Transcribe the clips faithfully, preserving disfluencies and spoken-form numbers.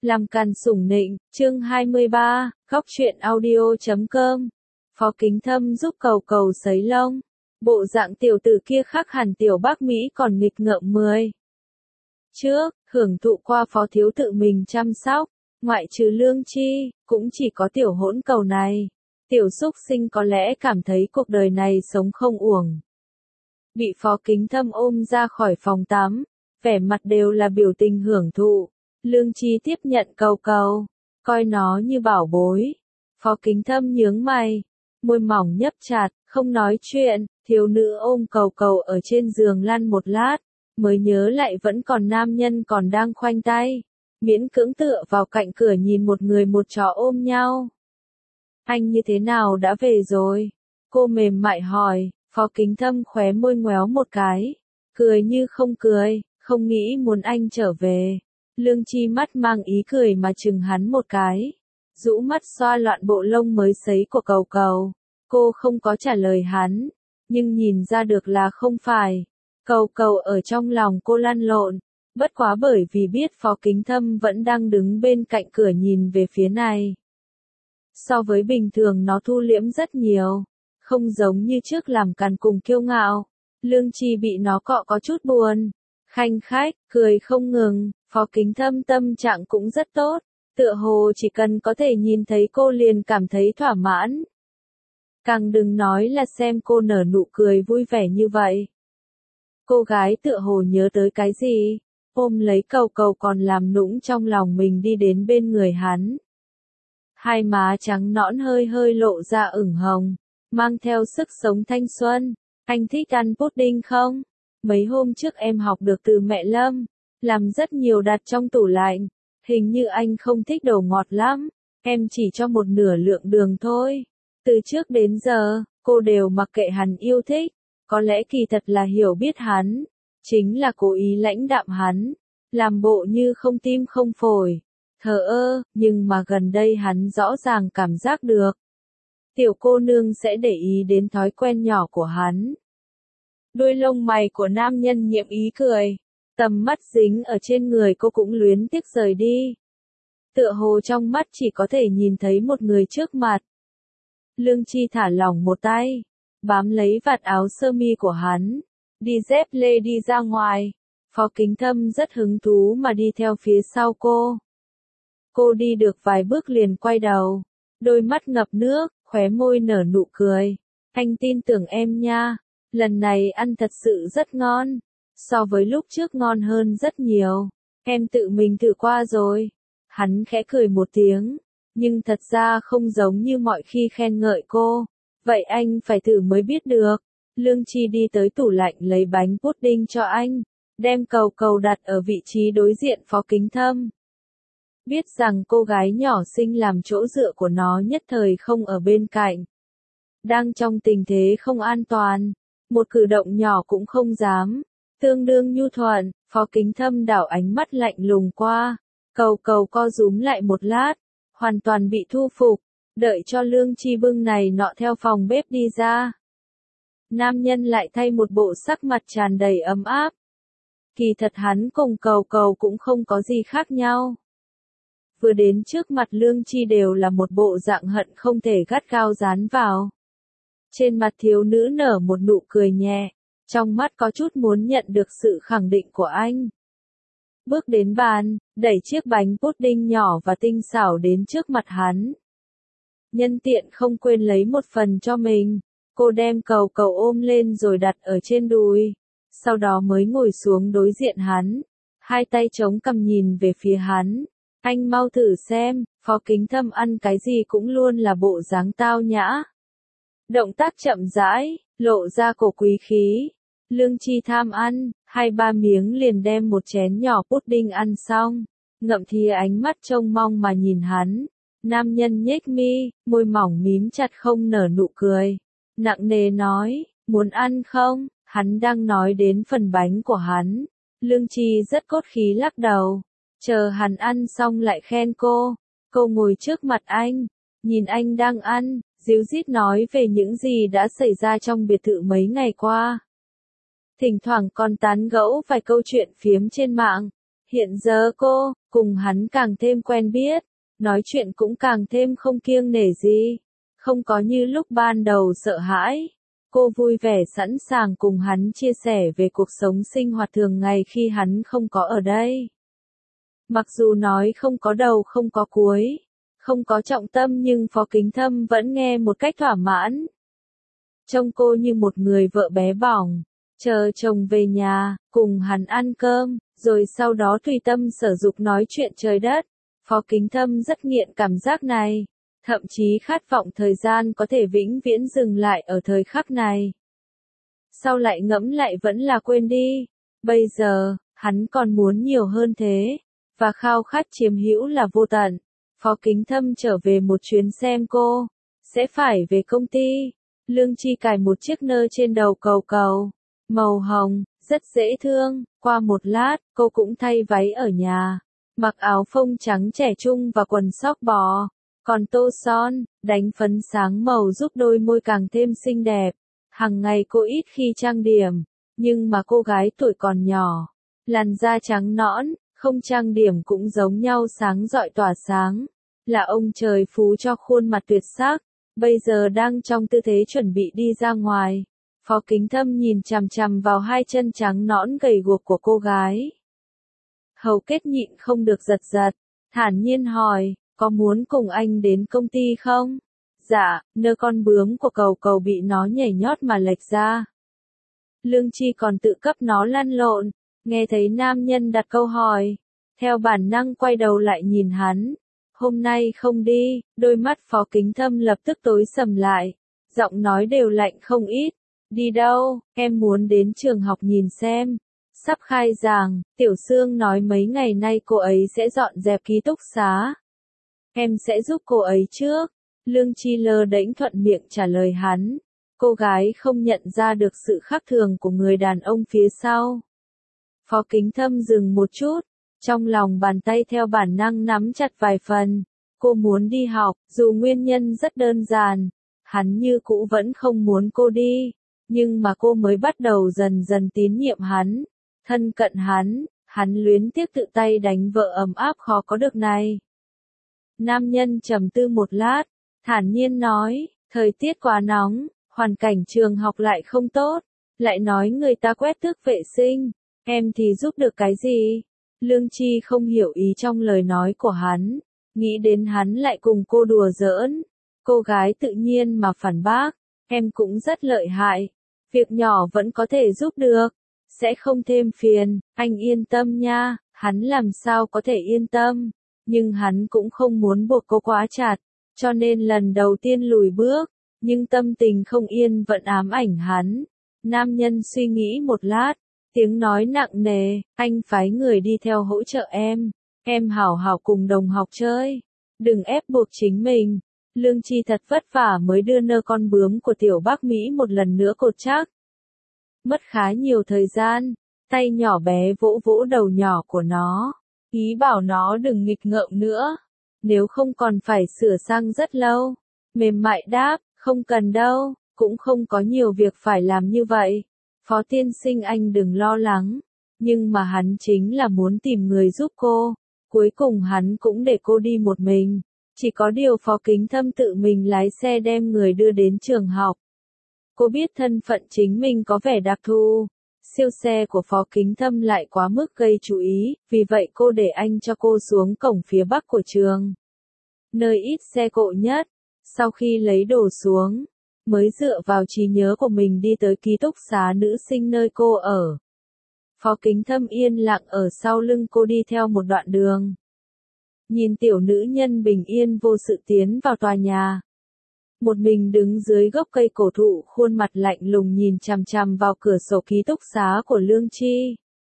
Làm càn sủng nịnh, chương hai mươi ba, góc truyện audio chấm com. Phó Kính Thâm giúp Cầu Cầu sấy lông. Bộ dạng tiểu tử kia khác hẳn tiểu bác Mỹ còn nghịch ngợm mười. Trước, hưởng thụ qua phó thiếu tự mình chăm sóc, ngoại trừ Lương Chi, cũng chỉ có tiểu hỗn cầu này. Tiểu súc sinh có lẽ cảm thấy cuộc đời này sống không uổng. Bị Phó Kính Thâm ôm ra khỏi phòng tắm, vẻ mặt đều là biểu tình hưởng thụ. Lương Chi tiếp nhận Cầu Cầu, coi nó như bảo bối. Phó Kính Thâm nhướng mày, môi mỏng nhấp chặt, không nói chuyện. Thiếu nữ ôm Cầu Cầu ở trên giường lăn một lát, mới nhớ lại vẫn còn nam nhân còn đang khoanh tay, miễn cưỡng tựa vào cạnh cửa nhìn một người một chó ôm nhau. Anh như thế nào đã về rồi? Cô mềm mại hỏi. Phó Kính Thâm khóe môi ngoéo một cái, cười như không cười, không nghĩ muốn anh trở về. Lương Chi mắt mang ý cười mà chừng hắn một cái, rũ mắt xoa loạn bộ lông mới sấy của Cầu Cầu. Cô không có trả lời hắn, nhưng nhìn ra được là không phải. Cầu Cầu ở trong lòng cô lăn lộn, bất quá bởi vì biết Phó Kính Thâm vẫn đang đứng bên cạnh cửa nhìn về phía này. So với bình thường nó thu liễm rất nhiều, không giống như trước làm càn cùng kiêu ngạo. Lương Chi bị nó cọ có chút buồn, khanh khách, cười không ngừng. Phó Kính Thâm tâm trạng cũng rất tốt, tựa hồ chỉ cần có thể nhìn thấy cô liền cảm thấy thỏa mãn. Càng đừng nói là xem cô nở nụ cười vui vẻ như vậy. Cô gái tựa hồ nhớ tới cái gì, ôm lấy Cầu Cầu còn làm nũng trong lòng mình đi đến bên người hắn. Hai má trắng nõn hơi hơi lộ ra ửng hồng, mang theo sức sống thanh xuân. Anh thích ăn pudding không? Mấy hôm trước em học được từ mẹ Lâm, làm rất nhiều đặt trong tủ lạnh. Hình như anh không thích đồ ngọt lắm, em chỉ cho một nửa lượng đường thôi. Từ trước đến giờ, cô đều mặc kệ hắn yêu thích, có lẽ kỳ thật là hiểu biết hắn, chính là cố ý lãnh đạm hắn, làm bộ như không tim không phổi, thờ ơ, nhưng mà gần đây hắn rõ ràng cảm giác được. Tiểu cô nương sẽ để ý đến thói quen nhỏ của hắn. Đuôi lông mày của nam nhân nhiễm ý cười, tầm mắt dính ở trên người cô cũng luyến tiếc rời đi. Tựa hồ trong mắt chỉ có thể nhìn thấy một người trước mặt. Lương Chi thả lỏng một tay, bám lấy vạt áo sơ mi của hắn, đi dép lê đi ra ngoài. Phó Kính Thâm rất hứng thú mà đi theo phía sau cô. Cô đi được vài bước liền quay đầu, đôi mắt ngập nước, khóe môi nở nụ cười. Anh tin tưởng em nha, lần này ăn thật sự rất ngon, so với lúc trước ngon hơn rất nhiều, em tự mình thử qua rồi. Hắn khẽ cười một tiếng, nhưng thật ra không giống như mọi khi khen ngợi cô. Vậy anh phải thử mới biết được. Lương Chi đi tới tủ lạnh lấy bánh pudding cho anh, đem Cầu Cầu đặt ở vị trí đối diện Phó Kính Thâm. Biết rằng cô gái nhỏ xinh làm chỗ dựa của nó nhất thời không ở bên cạnh. Đang trong tình thế không an toàn, một cử động nhỏ cũng không dám, tương đương nhu thuận. Phó Kính Thâm đảo ánh mắt lạnh lùng qua, Cầu Cầu co rúm lại một lát, hoàn toàn bị thu phục, đợi cho Lương Chi bưng này nọ theo phòng bếp đi ra. Nam nhân lại thay một bộ sắc mặt tràn đầy ấm áp. Kỳ thật hắn cùng Cầu Cầu cũng không có gì khác nhau. Vừa đến trước mặt Lương Chi đều là một bộ dạng hận không thể gắt gao dán vào. Trên mặt thiếu nữ nở một nụ cười nhẹ, trong mắt có chút muốn nhận được sự khẳng định của anh. Bước đến bàn, đẩy chiếc bánh pudding nhỏ và tinh xảo đến trước mặt hắn. Nhân tiện không quên lấy một phần cho mình, cô đem Cầu Cầu ôm lên rồi đặt ở trên đùi, sau đó mới ngồi xuống đối diện hắn, hai tay chống cằm nhìn về phía hắn. Anh mau thử xem, Phó Kính Thâm ăn cái gì cũng luôn là bộ dáng tao nhã. Động tác chậm rãi, lộ ra cổ quý khí. Lương Chi tham ăn, hai ba miếng liền đem một chén nhỏ pudding ăn xong, ngậm thìa ánh mắt trông mong mà nhìn hắn. Nam nhân nhếch mi, môi mỏng mím chặt không nở nụ cười, nặng nề nói, muốn ăn không? Hắn đang nói đến phần bánh của hắn. Lương Chi rất cốt khí lắc đầu, chờ hắn ăn xong lại khen cô. Cô ngồi trước mặt anh, nhìn anh đang ăn, díu dít nói về những gì đã xảy ra trong biệt thự mấy ngày qua. Thỉnh thoảng còn tán gẫu vài câu chuyện phiếm trên mạng. Hiện giờ cô, cùng hắn càng thêm quen biết, nói chuyện cũng càng thêm không kiêng nể gì, không có như lúc ban đầu sợ hãi. Cô vui vẻ sẵn sàng cùng hắn chia sẻ về cuộc sống sinh hoạt thường ngày khi hắn không có ở đây. Mặc dù nói không có đầu không có cuối, không có trọng tâm nhưng Phó Kính Thâm vẫn nghe một cách thỏa mãn. Trông cô như một người vợ bé bỏng, chờ chồng về nhà, cùng hắn ăn cơm, rồi sau đó tùy tâm sở dục nói chuyện trời đất. Phó Kính Thâm rất nghiện cảm giác này, thậm chí khát vọng thời gian có thể vĩnh viễn dừng lại ở thời khắc này. Sau lại ngẫm lại vẫn là quên đi, bây giờ, hắn còn muốn nhiều hơn thế, và khao khát chiếm hữu là vô tận. Phó Kính Thâm trở về một chuyến xem cô, sẽ phải về công ty. Lương Chi cài một chiếc nơ trên đầu cầu cầu, màu hồng, rất dễ thương. Qua một lát, cô cũng thay váy ở nhà, mặc áo phông trắng trẻ trung và quần sóc bò, còn tô son, đánh phấn sáng màu giúp đôi môi càng thêm xinh đẹp. Hằng ngày cô ít khi trang điểm, nhưng mà cô gái tuổi còn nhỏ, làn da trắng nõn, không trang điểm cũng giống nhau sáng rọi tỏa sáng, là ông trời phú cho khuôn mặt tuyệt sắc. Bây giờ đang trong tư thế chuẩn bị đi ra ngoài. Phó Kính Thâm nhìn chằm chằm vào hai chân trắng nõn gầy guộc của cô gái. Hầu kết nhịn không được giật giật, thản nhiên hỏi, có muốn cùng anh đến công ty không? Dạ, nơ con bướm của cầu cầu bị nó nhảy nhót mà lệch ra. Lương Chi còn tự cấp nó lăn lộn, nghe thấy nam nhân đặt câu hỏi, theo bản năng quay đầu lại nhìn hắn. Hôm nay không đi, đôi mắt Phó Kính Thâm lập tức tối sầm lại, giọng nói đều lạnh không ít. Đi đâu, em muốn đến trường học nhìn xem. Sắp khai giảng, Tiểu Sương nói mấy ngày nay cô ấy sẽ dọn dẹp ký túc xá. Em sẽ giúp cô ấy trước. Lương Chi lơ đễnh thuận miệng trả lời hắn. Cô gái không nhận ra được sự khác thường của người đàn ông phía sau. Phó Kính Thâm dừng một chút. Trong lòng bàn tay theo bản năng nắm chặt vài phần. Cô muốn đi học, dù nguyên nhân rất đơn giản. Hắn như cũ vẫn không muốn cô đi. Nhưng mà cô mới bắt đầu dần dần tín nhiệm hắn. Thân cận hắn, hắn luyến tiếc tự tay đánh vợ ấm áp khó có được này. Nam nhân trầm tư một lát, thản nhiên nói, thời tiết quá nóng, hoàn cảnh trường học lại không tốt. Lại nói người ta quét tước vệ sinh, em thì giúp được cái gì? Lương Chi không hiểu ý trong lời nói của hắn, nghĩ đến hắn lại cùng cô đùa giỡn. Cô gái tự nhiên mà phản bác, em cũng rất lợi hại, việc nhỏ vẫn có thể giúp được, sẽ không thêm phiền, anh yên tâm nha. Hắn làm sao có thể yên tâm, nhưng hắn cũng không muốn buộc cô quá chặt, cho nên lần đầu tiên lùi bước, nhưng tâm tình không yên vẫn ám ảnh hắn. Nam nhân suy nghĩ một lát, tiếng nói nặng nề, anh phái người đi theo hỗ trợ em, em hảo hảo cùng đồng học chơi, đừng ép buộc chính mình. Lương Chi thật vất vả mới đưa nơ con bướm của tiểu Bắc Mỹ một lần nữa cột chắc. Mất khá nhiều thời gian, tay nhỏ bé vỗ vỗ đầu nhỏ của nó, ý bảo nó đừng nghịch ngợm nữa, nếu không còn phải sửa sang rất lâu. Mềm mại đáp, không cần đâu, cũng không có nhiều việc phải làm như vậy. Phó tiên sinh anh đừng lo lắng, nhưng mà hắn chính là muốn tìm người giúp cô, cuối cùng hắn cũng để cô đi một mình. Chỉ có điều Phó Kính Thâm tự mình lái xe đem người đưa đến trường học. Cô biết thân phận chính mình có vẻ đặc thù, siêu xe của Phó Kính Thâm lại quá mức gây chú ý, vì vậy cô để anh cho cô xuống cổng phía bắc của trường, nơi ít xe cộ nhất. Sau khi lấy đồ xuống, mới dựa vào trí nhớ của mình đi tới ký túc xá nữ sinh nơi cô ở. Phó Kính Thâm yên lặng ở sau lưng cô đi theo một đoạn đường. Nhìn tiểu nữ nhân bình yên vô sự tiến vào tòa nhà. Một mình đứng dưới gốc cây cổ thụ, khuôn mặt lạnh lùng nhìn chằm chằm vào cửa sổ ký túc xá của Lương Chi.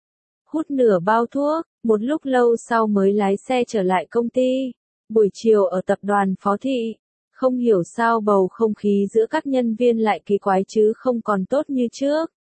Hút nửa bao thuốc, một lúc lâu sau mới lái xe trở lại công ty. Buổi chiều ở tập đoàn Phó Thị, không hiểu sao bầu không khí giữa các nhân viên lại kỳ quái chứ không còn tốt như trước.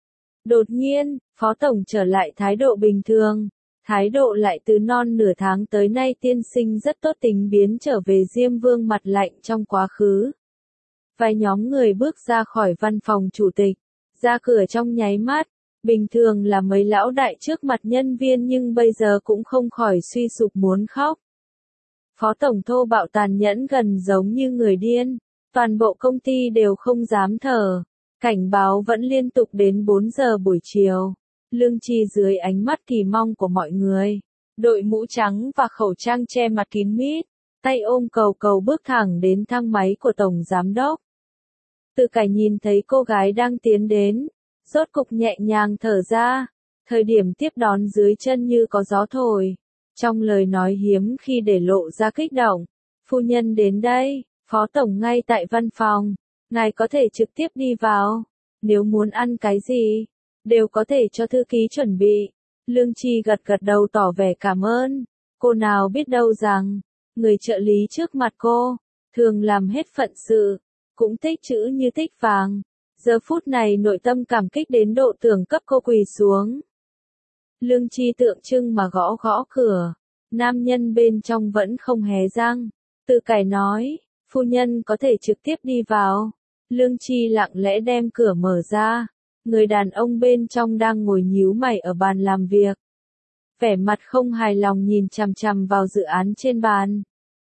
Đột nhiên, Phó Tổng trở lại thái độ bình thường. Thái độ lại từ non nửa tháng tới nay tiên sinh rất tốt tính biến trở về Diêm Vương mặt lạnh trong quá khứ. Vài nhóm người bước ra khỏi văn phòng chủ tịch, ra cửa trong nháy mắt, Bình thường là mấy lão đại trước mặt nhân viên nhưng bây giờ cũng không khỏi suy sụp muốn khóc. Phó tổng thô bạo tàn nhẫn gần giống như người điên, toàn bộ công ty đều không dám thở. Cảnh báo vẫn liên tục đến bốn giờ buổi chiều. Lương Chi dưới ánh mắt kỳ mong của mọi người, đội mũ trắng và khẩu trang che mặt kín mít, tay ôm cầu cầu bước thẳng đến thang máy của tổng giám đốc. Từ Cải nhìn thấy cô gái đang tiến đến, rốt cục nhẹ nhàng thở ra, thời điểm tiếp đón dưới chân như có gió thổi, trong lời nói hiếm khi để lộ ra kích động. Phu nhân đến đây, phó tổng ngay tại văn phòng, ngài có thể trực tiếp đi vào, nếu muốn ăn cái gì, đều có thể cho thư ký chuẩn bị. Lương Chi gật gật đầu tỏ vẻ cảm ơn, cô nào biết đâu rằng, người trợ lý trước mặt cô, thường làm hết phận sự, cũng tích chữ như tích vàng. Giờ phút này nội tâm cảm kích đến độ tưởng cấp cô quỳ xuống. Lương Chi tượng trưng mà gõ gõ cửa, nam nhân bên trong vẫn không hé răng. Từ Cải nói, phu nhân có thể trực tiếp đi vào. Lương Chi lặng lẽ đem cửa mở ra, người đàn ông bên trong đang ngồi nhíu mày ở bàn làm việc. Vẻ mặt không hài lòng nhìn chằm chằm vào dự án trên bàn.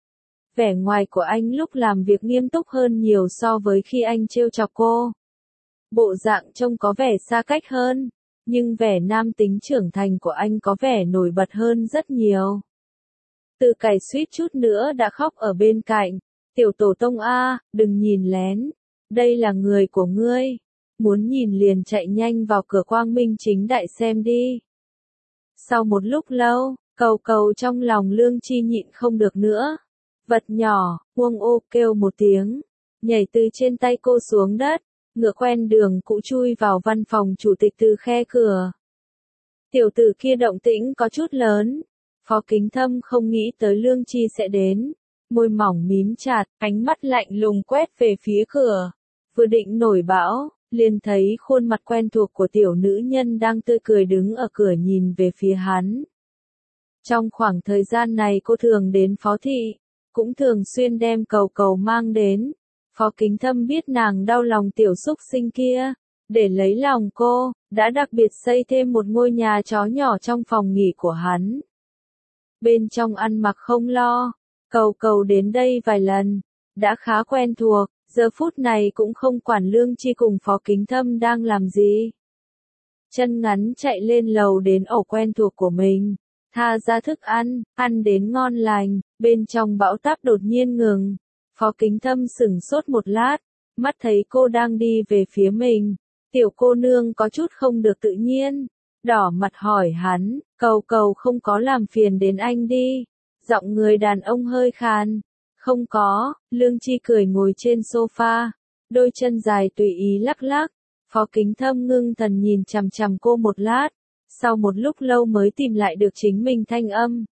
Vẻ ngoài của anh lúc làm việc nghiêm túc hơn nhiều so với khi anh trêu chọc cô. Bộ dạng trông có vẻ xa cách hơn, nhưng vẻ nam tính trưởng thành của anh có vẻ nổi bật hơn rất nhiều. Từ Cải suýt chút nữa đã khóc ở bên cạnh. Tiểu tổ tông a, đừng nhìn lén, đây là người của ngươi. Muốn nhìn liền chạy nhanh vào cửa quang minh chính đại xem đi. Sau một lúc lâu, cầu cầu trong lòng Lương Chi nhịn không được nữa. Vật nhỏ, Uông ô kêu một tiếng, nhảy từ trên tay cô xuống đất, ngựa quen đường cũ chui vào văn phòng chủ tịch từ khe cửa. Tiểu tử kia động tĩnh có chút lớn, Phó Kính Thâm không nghĩ tới Lương Chi sẽ đến, môi mỏng mím chặt, ánh mắt lạnh lùng quét về phía cửa, vừa định nổi bão, liền thấy khuôn mặt quen thuộc của tiểu nữ nhân đang tươi cười đứng ở cửa nhìn về phía hắn. Trong khoảng thời gian này cô thường đến Phó Thị, cũng thường xuyên đem cầu cầu mang đến. Phó Kính Thâm biết nàng đau lòng tiểu xúc sinh kia, để lấy lòng cô, đã đặc biệt xây thêm một ngôi nhà chó nhỏ trong phòng nghỉ của hắn. Bên trong ăn mặc không lo, cầu cầu đến đây vài lần, đã khá quen thuộc, giờ phút này cũng không quản Lương Chi cùng Phó Kính Thâm đang làm gì. Chân ngắn chạy lên lầu đến ổ quen thuộc của mình, tha ra thức ăn, ăn đến ngon lành, bên trong bão táp đột nhiên ngừng. Phó Kính Thâm sửng sốt một lát, mắt thấy cô đang đi về phía mình, tiểu cô nương có chút không được tự nhiên, đỏ mặt hỏi hắn, cầu cầu không có làm phiền đến anh đi, giọng người đàn ông hơi khàn, không có, Lương Chi cười ngồi trên sofa, đôi chân dài tùy ý lắc lắc, Phó Kính Thâm ngưng thần nhìn chằm chằm cô một lát, sau một lúc lâu mới tìm lại được chính mình thanh âm.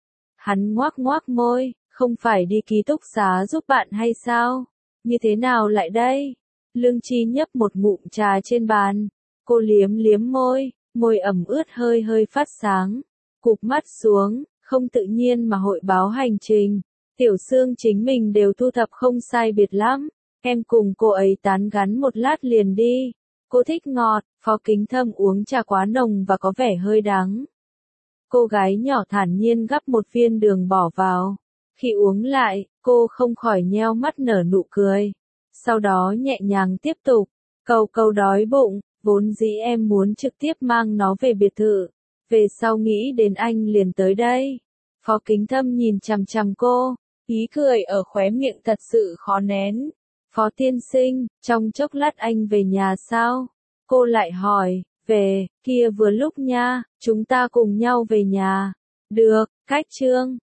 Hắn ngoác ngoác môi. Không phải đi ký túc xá giúp bạn hay sao? Như thế nào lại đây? Lương Chi nhấp một ngụm trà trên bàn. Cô liếm liếm môi, môi ẩm ướt hơi hơi phát sáng. Cụp mắt xuống, không tự nhiên mà hội báo hành trình. Tiểu Sương chính mình đều thu thập không sai biệt lắm. Em cùng cô ấy tán gắn một lát liền đi. Cô thích ngọt, Phó Kính Thâm uống trà quá nồng và có vẻ hơi đắng. Cô gái nhỏ thản nhiên gắp một viên đường bỏ vào. Khi uống lại, cô không khỏi nheo mắt nở nụ cười. Sau đó nhẹ nhàng tiếp tục, cầu cầu đói bụng, vốn dĩ em muốn trực tiếp mang nó về biệt thự. Về sau nghĩ đến anh liền tới đây. Phó Kính Thâm nhìn chằm chằm cô, ý cười ở khóe miệng thật sự khó nén. Phó tiên sinh, trong chốc lát anh về nhà sao? Cô lại hỏi, về, kia vừa lúc nha, chúng ta cùng nhau về nhà. Được, cách chương.